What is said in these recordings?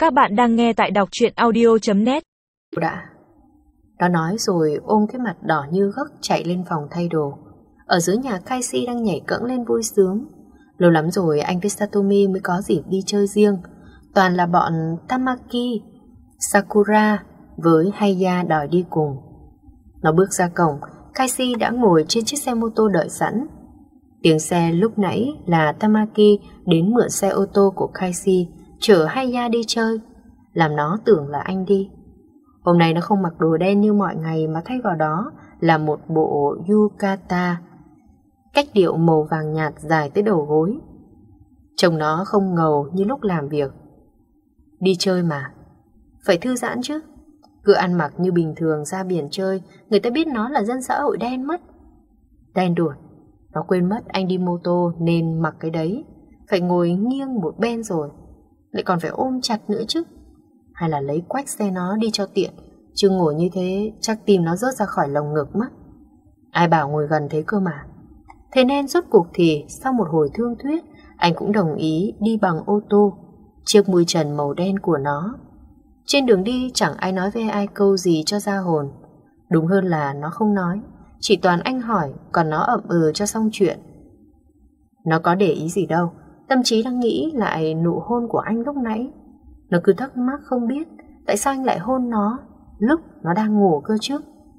Các bạn đang nghe tại đọc truyện audio.net. Đã. Nó nói rồi ôm cái mặt đỏ như gấc chạy lên phòng thay đồ. Ở dưới nhà Kaisi đang nhảy cẫng lên vui sướng. Lâu lắm rồi anh với Satomi mới có dịp đi chơi riêng. Toàn là bọn Tamaki, Sakura với Haya đòi đi cùng. Nó bước ra cổng, Kaisi đã ngồi trên chiếc xe mô tô đợi sẵn. Tiếng xe lúc nãy là Tamaki đến mượn xe ô tô của Kaisi chở Haya đi chơi, làm nó tưởng là anh đi. Hôm nay nó không mặc đồ đen như mọi ngày mà thay vào đó là một bộ yukata cách điệu màu vàng nhạt dài tới đầu gối. Trông nó không ngầu như lúc làm việc. Đi chơi mà, phải thư giãn chứ. Cứ ăn mặc như bình thường ra biển chơi, người ta biết nó là dân xã hội đen mất. Đen đuổi, nó quên mất anh đi mô tô nên mặc cái đấy. Phải ngồi nghiêng một bên rồi, lại còn phải ôm chặt nữa chứ. Hay là lấy quách xe nó đi cho tiện, chứ ngồi như thế chắc tim nó rớt ra khỏi lồng ngực mất. Ai bảo ngồi gần thế cơ mà. Thế nên rốt cuộc thì sau một hồi thương thuyết, anh cũng đồng ý đi bằng ô tô, chiếc mui trần màu đen của nó. Trên đường đi chẳng ai nói với ai câu gì cho ra hồn. Đúng hơn là nó không nói, chỉ toàn anh hỏi, còn nó ậm cho xong chuyện. Nó có để ý gì đâu, tâm trí đang nghĩ lại nụ hôn của anh lúc nãy. Nó cứ thắc mắc không biết tại sao anh lại hôn nó lúc nó đang ngủ cơ chứ.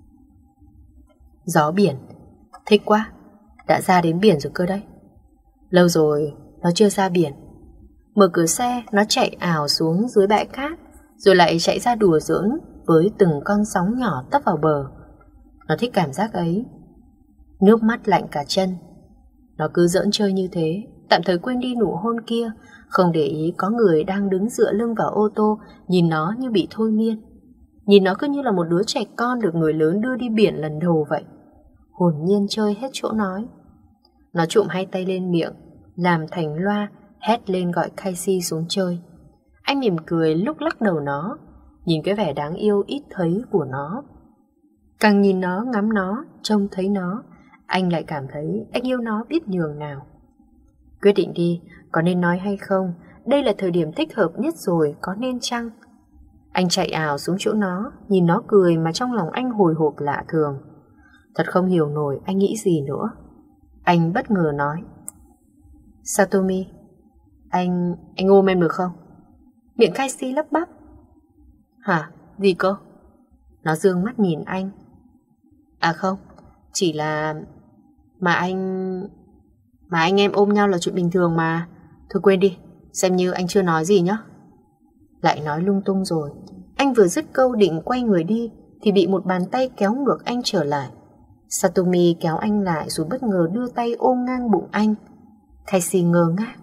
Gió biển, thích quá, đã ra đến biển rồi cơ đấy. Lâu rồi nó chưa ra biển. Mở cửa xe, nó chạy ảo xuống dưới bãi cát, rồi lại chạy ra đùa giỡn với từng con sóng nhỏ tấp vào bờ. Nó thích cảm giác ấy. Nước mắt lạnh cả chân. Nó cứ giỡn chơi như thế, tạm thời quên đi nụ hôn kia, không để ý có người đang đứng dựa lưng vào ô tô, nhìn nó như bị thôi miên. Nhìn nó cứ như là một đứa trẻ con được người lớn đưa đi biển lần đầu vậy. Hồn nhiên chơi hết chỗ nói. Nó trụm hai tay lên miệng, làm thành loa, hét lên gọi Kaisi xuống chơi. Anh mỉm cười lúc lắc đầu nó, nhìn cái vẻ đáng yêu ít thấy của nó. Càng nhìn nó, ngắm nó, trông thấy nó, anh lại cảm thấy anh yêu nó biết nhường nào. Quyết định đi, có nên nói hay không? Đây là thời điểm thích hợp nhất rồi, có nên chăng? Anh chạy ảo xuống chỗ nó, nhìn nó cười mà trong lòng anh hồi hộp lạ thường. Thật không hiểu nổi anh nghĩ gì nữa. Anh bất ngờ nói: Satomi, anh ôm em được không? Miệng Kaisi lắp bắp. Hả? Gì cơ? Nó dương mắt nhìn anh. À không, chỉ là Mà anh em ôm nhau là chuyện bình thường mà. Thôi quên đi, xem như anh chưa nói gì nhá. Lại nói lung tung rồi. Anh vừa dứt câu định quay người đi thì bị một bàn tay kéo ngược anh trở lại. Satomi kéo anh lại rồi bất ngờ đưa tay ôm ngang bụng anh. Kaisi ngơ ngác.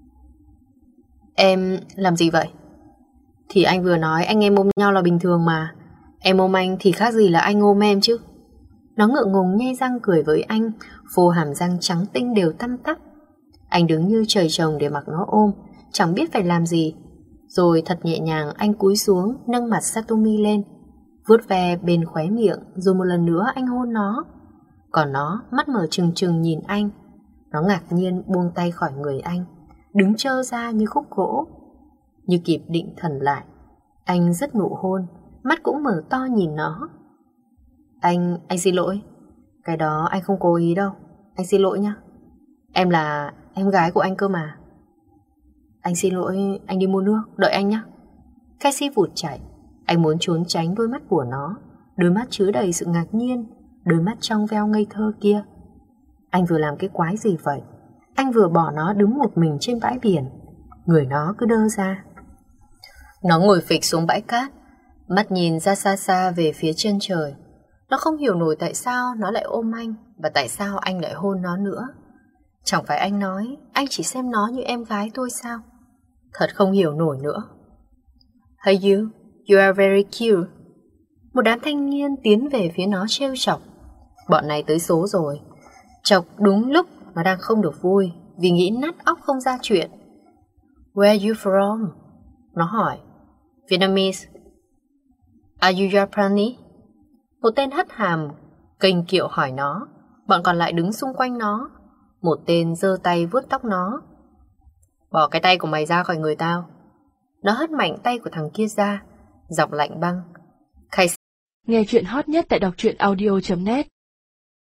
Em làm gì vậy? Thì anh vừa nói anh em ôm nhau là bình thường mà. Em ôm anh thì khác gì là anh ôm em chứ. Nó ngượng ngùng nhe răng cười với anh, phô hàm răng trắng tinh đều tăm tắp. Anh đứng như trời trồng để mặc nó ôm, chẳng biết phải làm gì. Rồi thật nhẹ nhàng anh cúi xuống, nâng mặt Satomi lên, vuốt ve bên khóe miệng, rồi một lần nữa anh hôn nó. Còn nó mắt mở trừng trừng nhìn anh. Nó ngạc nhiên buông tay khỏi người anh, đứng trơ ra như khúc gỗ. Như kịp định thần lại, anh rất nụ hôn, mắt cũng mở to nhìn nó. Anh xin lỗi. Cái đó anh không cố ý đâu. Anh xin lỗi nhá. Em là em gái của anh cơ mà. Anh xin lỗi, anh đi mua nước, đợi anh nhá. Kaisi vụt chạy. Anh muốn trốn tránh đôi mắt của nó, đôi mắt chứa đầy sự ngạc nhiên, đôi mắt trong veo ngây thơ kia. Anh vừa làm cái quái gì vậy? Anh vừa bỏ nó đứng một mình trên bãi biển. Người nó cứ đơ ra. Nó ngồi phịch xuống bãi cát, mắt nhìn ra xa xa về phía chân trời. Nó không hiểu nổi tại sao nó lại ôm anh, và tại sao anh lại hôn nó nữa. Chẳng phải anh nói anh chỉ xem nó như em gái thôi sao? Thật không hiểu nổi nữa. Hey you are very cute. Một đám thanh niên tiến về phía nó trêu chọc. Bọn này tới số rồi. Chọc đúng lúc nó đang không được vui, vì nghĩ nát óc không ra chuyện. Where are you from? Nó hỏi. Vietnamese. Are you Japanese? Một tên hất hàm kênh kiệu hỏi nó. Bọn còn lại đứng xung quanh nó. Một tên giơ tay vuốt tóc nó. Bỏ cái tay của mày ra khỏi người tao. Nó hất mạnh tay của thằng kia ra, giọng lạnh băng. Nghe chuyện hot nhất tại đọc truyện audio.net